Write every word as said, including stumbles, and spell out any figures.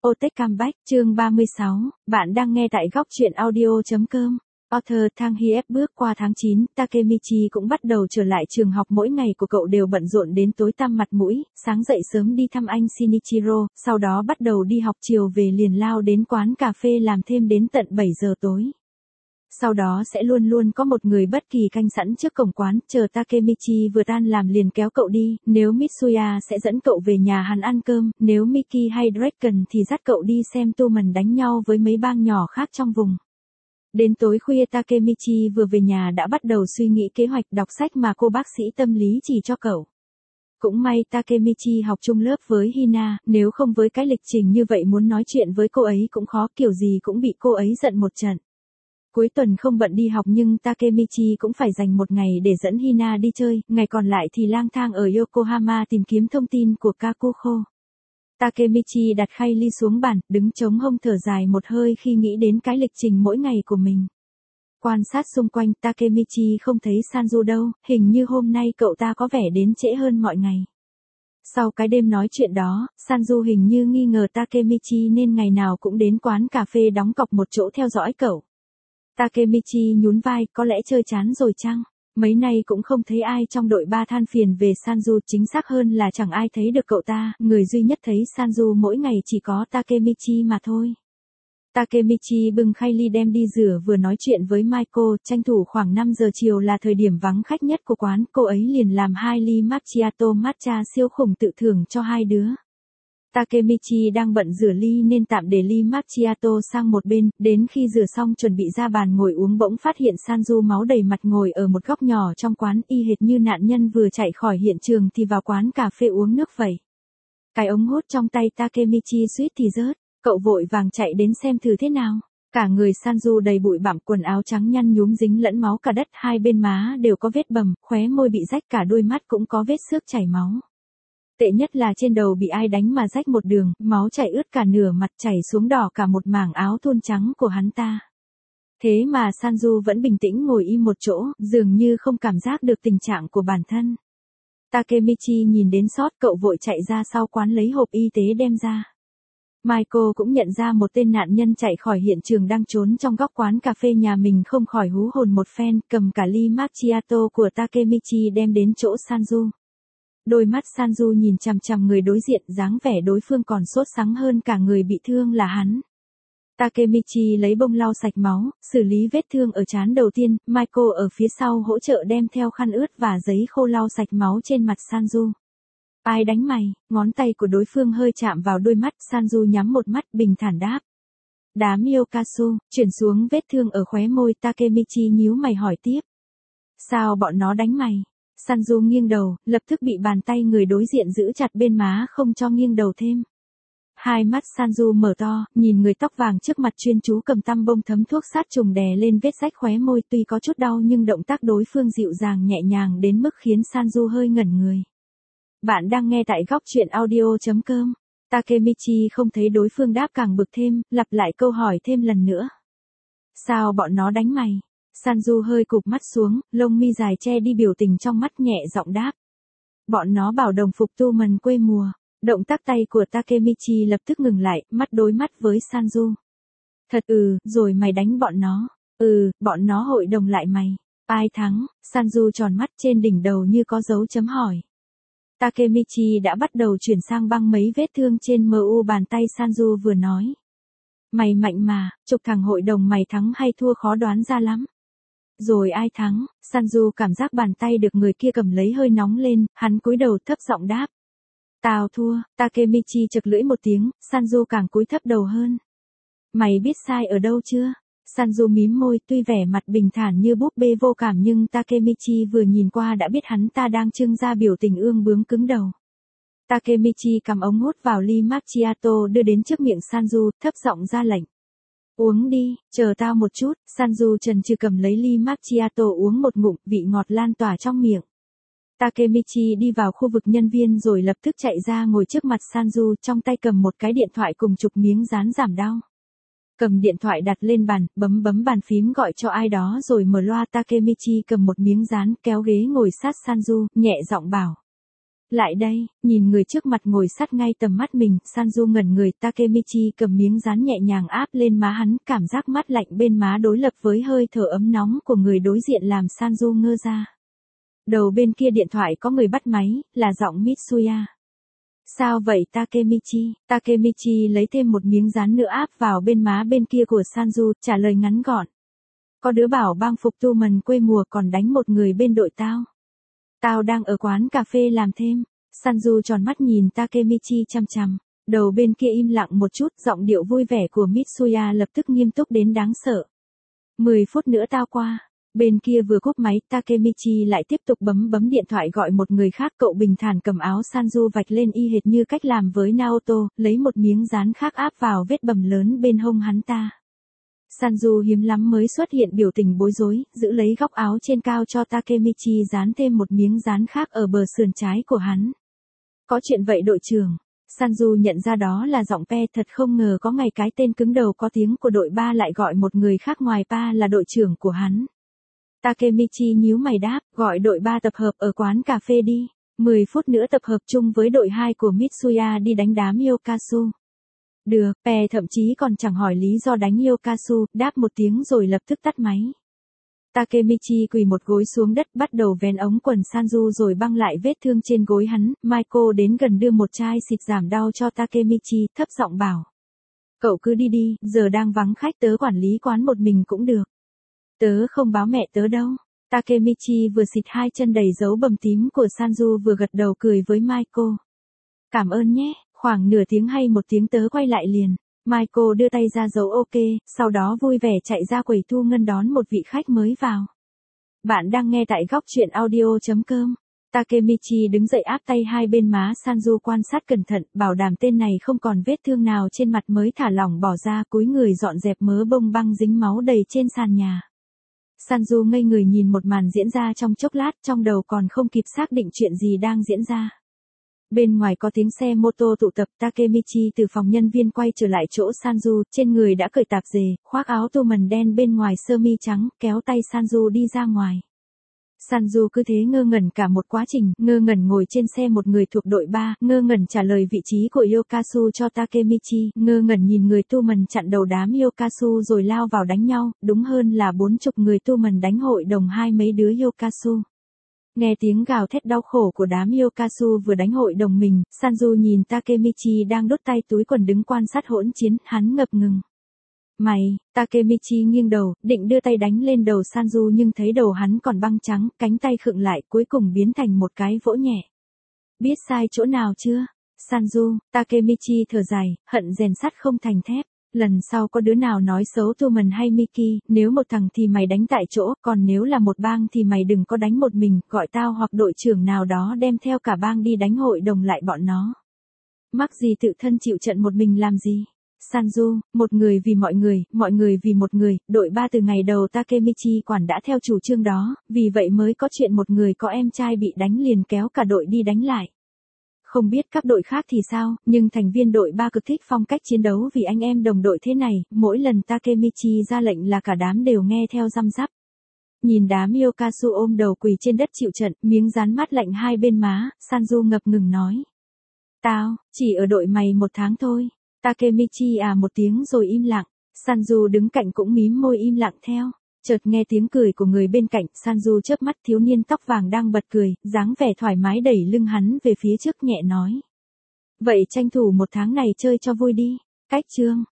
Otech Comeback, chương ba mươi sáu, bạn đang nghe tại góc truyện audio.com. Author Thang Hyep bước qua tháng chín, Takemichi cũng bắt đầu trở lại trường học, mỗi ngày của cậu đều bận rộn đến tối tăm mặt mũi, sáng dậy sớm đi thăm anh Shinichiro, sau đó bắt đầu đi học, chiều về liền lao đến quán cà phê làm thêm đến tận bảy giờ tối. Sau đó sẽ luôn luôn có một người bất kỳ canh sẵn trước cổng quán, chờ Takemichi vừa tan làm liền kéo cậu đi, nếu Mitsuya sẽ dẫn cậu về nhà hắn ăn cơm, nếu Miki hay Draken thì dắt cậu đi xem Toman đánh nhau với mấy bang nhỏ khác trong vùng. Đến tối khuya Takemichi vừa về nhà đã bắt đầu suy nghĩ kế hoạch đọc sách mà cô bác sĩ tâm lý chỉ cho cậu. Cũng may Takemichi học chung lớp với Hina, nếu không với cái lịch trình như vậy muốn nói chuyện với cô ấy cũng khó, kiểu gì cũng bị cô ấy giận một trận. Cuối tuần không bận đi học nhưng Takemichi cũng phải dành một ngày để dẫn Hina đi chơi, ngày còn lại thì lang thang ở Yokohama tìm kiếm thông tin của Kakuko. Takemichi đặt khay ly xuống bàn, đứng chống hông thở dài một hơi khi nghĩ đến cái lịch trình mỗi ngày của mình. Quan sát xung quanh, Takemichi không thấy Sanju đâu, hình như hôm nay cậu ta có vẻ đến trễ hơn mọi ngày. Sau cái đêm nói chuyện đó, Sanju hình như nghi ngờ Takemichi nên ngày nào cũng đến quán cà phê đóng cọc một chỗ theo dõi cậu. Takemichi nhún vai, có lẽ chơi chán rồi chăng? Mấy nay cũng không thấy ai trong đội ba than phiền về Sanju, chính xác hơn là chẳng ai thấy được cậu ta, người duy nhất thấy Sanju mỗi ngày chỉ có Takemichi mà thôi. Takemichi bưng khay ly đem đi rửa, vừa nói chuyện với Maiko, tranh thủ khoảng năm giờ chiều là thời điểm vắng khách nhất của quán, cô ấy liền làm hai ly macchiato matcha siêu khủng tự thưởng cho hai đứa. Takemichi đang bận rửa ly nên tạm để ly macchiato sang một bên, đến khi rửa xong chuẩn bị ra bàn ngồi uống bỗng phát hiện Sanju máu đầy mặt ngồi ở một góc nhỏ trong quán, y hệt như nạn nhân vừa chạy khỏi hiện trường thì vào quán cà phê uống nước vậy. Cái ống hút trong tay Takemichi suýt thì rớt, cậu vội vàng chạy đến xem thử thế nào. Cả người Sanju đầy bụi bặm, quần áo trắng nhăn nhúm dính lẫn máu cả đất, hai bên má đều có vết bầm, khóe môi bị rách, cả đôi mắt cũng có vết xước chảy máu. Tệ nhất là trên đầu bị ai đánh mà rách một đường, máu chảy ướt cả nửa mặt, chảy xuống đỏ cả một mảng áo thun trắng của hắn ta. Thế mà Sanju vẫn bình tĩnh ngồi im một chỗ, dường như không cảm giác được tình trạng của bản thân. Takemichi nhìn đến sót, cậu vội chạy ra sau quán lấy hộp y tế đem ra. Maiko cũng nhận ra một tên nạn nhân chạy khỏi hiện trường đang trốn trong góc quán cà phê nhà mình, không khỏi hú hồn một phen, cầm cả ly macchiato của Takemichi đem đến chỗ Sanju. Đôi mắt Sanju nhìn chằm chằm người đối diện, dáng vẻ đối phương còn sốt sắng hơn cả người bị thương là hắn. Takemichi lấy bông lau sạch máu, xử lý vết thương ở trán đầu tiên, Maiko ở phía sau hỗ trợ đem theo khăn ướt và giấy khô lau sạch máu trên mặt Sanju. Ai đánh mày? Ngón tay của đối phương hơi chạm vào đôi mắt, Sanju nhắm một mắt bình thản đáp. Đám Yokasu, chuyển xuống vết thương ở khóe môi, Takemichi nhíu mày hỏi tiếp. Sao bọn nó đánh mày? Sanju nghiêng đầu, lập tức bị bàn tay người đối diện giữ chặt bên má không cho nghiêng đầu thêm. Hai mắt Sanju mở to, nhìn người tóc vàng trước mặt chuyên chú cầm tăm bông thấm thuốc sát trùng đè lên vết rách khóe môi, tuy có chút đau nhưng động tác đối phương dịu dàng nhẹ nhàng đến mức khiến Sanju hơi ngẩn người. Bạn đang nghe tại góc truyện audio.com. Takemichi không thấy đối phương đáp càng bực thêm, lặp lại câu hỏi thêm lần nữa. Sao bọn nó đánh mày? Sanju hơi cụp mắt xuống, lông mi dài che đi biểu tình trong mắt, nhẹ giọng đáp. Bọn nó bảo đồng phục Toman quê mùa. Động tác tay của Takemichi lập tức ngừng lại, mắt đối mắt với Sanju. Thật ừ, rồi mày đánh bọn nó. Ừ, bọn nó hội đồng lại mày. Ai thắng? Sanju tròn mắt, trên đỉnh đầu như có dấu chấm hỏi. Takemichi đã bắt đầu chuyển sang băng mấy vết thương trên mu bàn tay Sanju vừa nói. Mày mạnh mà, chục thằng hội đồng mày thắng hay thua khó đoán ra lắm. Rồi ai thắng? Sanju cảm giác bàn tay được người kia cầm lấy hơi nóng lên, hắn cúi đầu thấp giọng đáp. Tao thua. Takemichi chực lưỡi một tiếng, Sanju càng cúi thấp đầu hơn. Mày biết sai ở đâu chưa? Sanju mím môi, tuy vẻ mặt bình thản như búp bê vô cảm nhưng Takemichi vừa nhìn qua đã biết hắn ta đang trưng ra biểu tình ương bướng cứng đầu. Takemichi cầm ống hút vào ly macchiato đưa đến trước miệng Sanju, thấp giọng ra lệnh. Uống đi, chờ tao một chút. Sanju chần chừ cầm lấy ly macchiato uống một ngụm, vị ngọt lan tỏa trong miệng. Takemichi đi vào khu vực nhân viên rồi lập tức chạy ra ngồi trước mặt Sanju, trong tay cầm một cái điện thoại cùng chục miếng dán giảm đau. Cầm điện thoại đặt lên bàn, bấm bấm bàn phím gọi cho ai đó rồi mở loa. Takemichi cầm một miếng dán, kéo ghế ngồi sát Sanju, nhẹ giọng bảo. Lại đây, nhìn người trước mặt ngồi sát ngay tầm mắt mình, Sanju ngẩn người, Takemichi cầm miếng dán nhẹ nhàng áp lên má hắn, cảm giác mát lạnh bên má đối lập với hơi thở ấm nóng của người đối diện làm Sanju ngơ ra. Đầu bên kia điện thoại có người bắt máy, là giọng Mitsuya. Sao vậy Takemichi? Takemichi lấy thêm một miếng dán nữa áp vào bên má bên kia của Sanju, trả lời ngắn gọn. Có đứa bảo bang phục tu mần quê mùa còn đánh một người bên đội tao. Tao đang ở quán cà phê làm thêm. Sanju tròn mắt nhìn Takemichi chăm chăm. Đầu bên kia im lặng một chút, giọng điệu vui vẻ của Mitsuya lập tức nghiêm túc đến đáng sợ. Mười phút nữa tao qua. Bên kia vừa cúp máy, Takemichi lại tiếp tục bấm bấm điện thoại gọi một người khác. Cậu bình thản cầm áo Sanju vạch lên y hệt như cách làm với Naoto, lấy một miếng dán khác áp vào vết bầm lớn bên hông hắn ta. Sanju hiếm lắm mới xuất hiện biểu tình bối rối, giữ lấy góc áo trên cao cho Takemichi dán thêm một miếng dán khác ở bờ sườn trái của hắn. Có chuyện vậy đội trưởng. Sanju nhận ra đó là giọng Pe, thật không ngờ có ngày cái tên cứng đầu có tiếng của đội ba lại gọi một người khác ngoài Pa là đội trưởng của hắn. Takemichi nhíu mày đáp, gọi đội ba tập hợp ở quán cà phê đi. mười phút nữa tập hợp chung với đội hai của Mitsuya đi đánh đám Yokasu. Được, Pe thậm chí còn chẳng hỏi lý do đánh Yokasu, đáp một tiếng rồi lập tức tắt máy. Takemichi quỳ một gối xuống đất bắt đầu vén ống quần Sanju rồi băng lại vết thương trên gối hắn. Michael đến gần đưa một chai xịt giảm đau cho Takemichi, thấp giọng bảo. Cậu cứ đi đi, giờ đang vắng khách, tớ quản lý quán một mình cũng được. Tớ không báo mẹ tớ đâu. Takemichi vừa xịt hai chân đầy dấu bầm tím của Sanju vừa gật đầu cười với Michael. Cảm ơn nhé, khoảng nửa tiếng hay một tiếng tớ quay lại liền. Michael đưa tay ra dấu ok, sau đó vui vẻ chạy ra quầy thu ngân đón một vị khách mới vào. Bạn đang nghe tại góc truyện audio.com. Takemichi đứng dậy áp tay hai bên má Sanju quan sát cẩn thận, bảo đảm tên này không còn vết thương nào trên mặt mới thả lỏng bỏ ra, cúi người dọn dẹp mớ bông băng dính máu đầy trên sàn nhà. Sanju ngây người nhìn một màn diễn ra trong chốc lát, trong đầu còn không kịp xác định chuyện gì đang diễn ra. Bên ngoài có tiếng xe mô tô tụ tập, Takemichi từ phòng nhân viên quay trở lại chỗ Sanju, trên người đã cởi tạp dề, khoác áo tô mần đen bên ngoài sơ mi trắng, kéo tay Sanju đi ra ngoài. Sanju cứ thế ngơ ngẩn cả một quá trình, ngơ ngẩn ngồi trên xe một người thuộc đội ba, ngơ ngẩn trả lời vị trí của Yokasu cho Takemichi, ngơ ngẩn nhìn người tu mần chặn đầu đám Yokasu rồi lao vào đánh nhau, đúng hơn là bốn chục người tu mần đánh hội đồng hai mấy đứa Yokasu. Nghe tiếng gào thét đau khổ của đám Yokasu vừa đánh hội đồng mình, Sanju nhìn Takemichi đang đốt tay túi quần đứng quan sát hỗn chiến, hắn ngập ngừng. Mày, Takemichi nghiêng đầu, định đưa tay đánh lên đầu Sanju nhưng thấy đầu hắn còn băng trắng, cánh tay khựng lại cuối cùng biến thành một cái vỗ nhẹ. Biết sai chỗ nào chưa? Sanju, Takemichi thở dài, hận rèn sắt không thành thép. Lần sau có đứa nào nói xấu Tumen hay Miki, nếu một thằng thì mày đánh tại chỗ, còn nếu là một bang thì mày đừng có đánh một mình, gọi tao hoặc đội trưởng nào đó đem theo cả bang đi đánh hội đồng lại bọn nó. Mắc gì tự thân chịu trận một mình làm gì? Sanju, một người vì mọi người, mọi người vì một người, đội ba từ ngày đầu Takemichi quản đã theo chủ trương đó, vì vậy mới có chuyện một người có em trai bị đánh liền kéo cả đội đi đánh lại. Không biết các đội khác thì sao, nhưng thành viên đội ba cực thích phong cách chiến đấu vì anh em đồng đội thế này, mỗi lần Takemichi ra lệnh là cả đám đều nghe theo răm rắp. Nhìn đám Yokasu ôm đầu quỳ trên đất chịu trận, miếng dán mát lạnh hai bên má, Sanju ngập ngừng nói. Tao, chỉ ở đội mày một tháng thôi. Takemichi à một tiếng rồi im lặng, Sanju đứng cạnh cũng mím môi im lặng theo. Chợt nghe tiếng cười của người bên cạnh, Sanju chớp mắt, thiếu niên tóc vàng đang bật cười, dáng vẻ thoải mái đẩy lưng hắn về phía trước nhẹ nói. Vậy tranh thủ một tháng này chơi cho vui đi. Cách chương.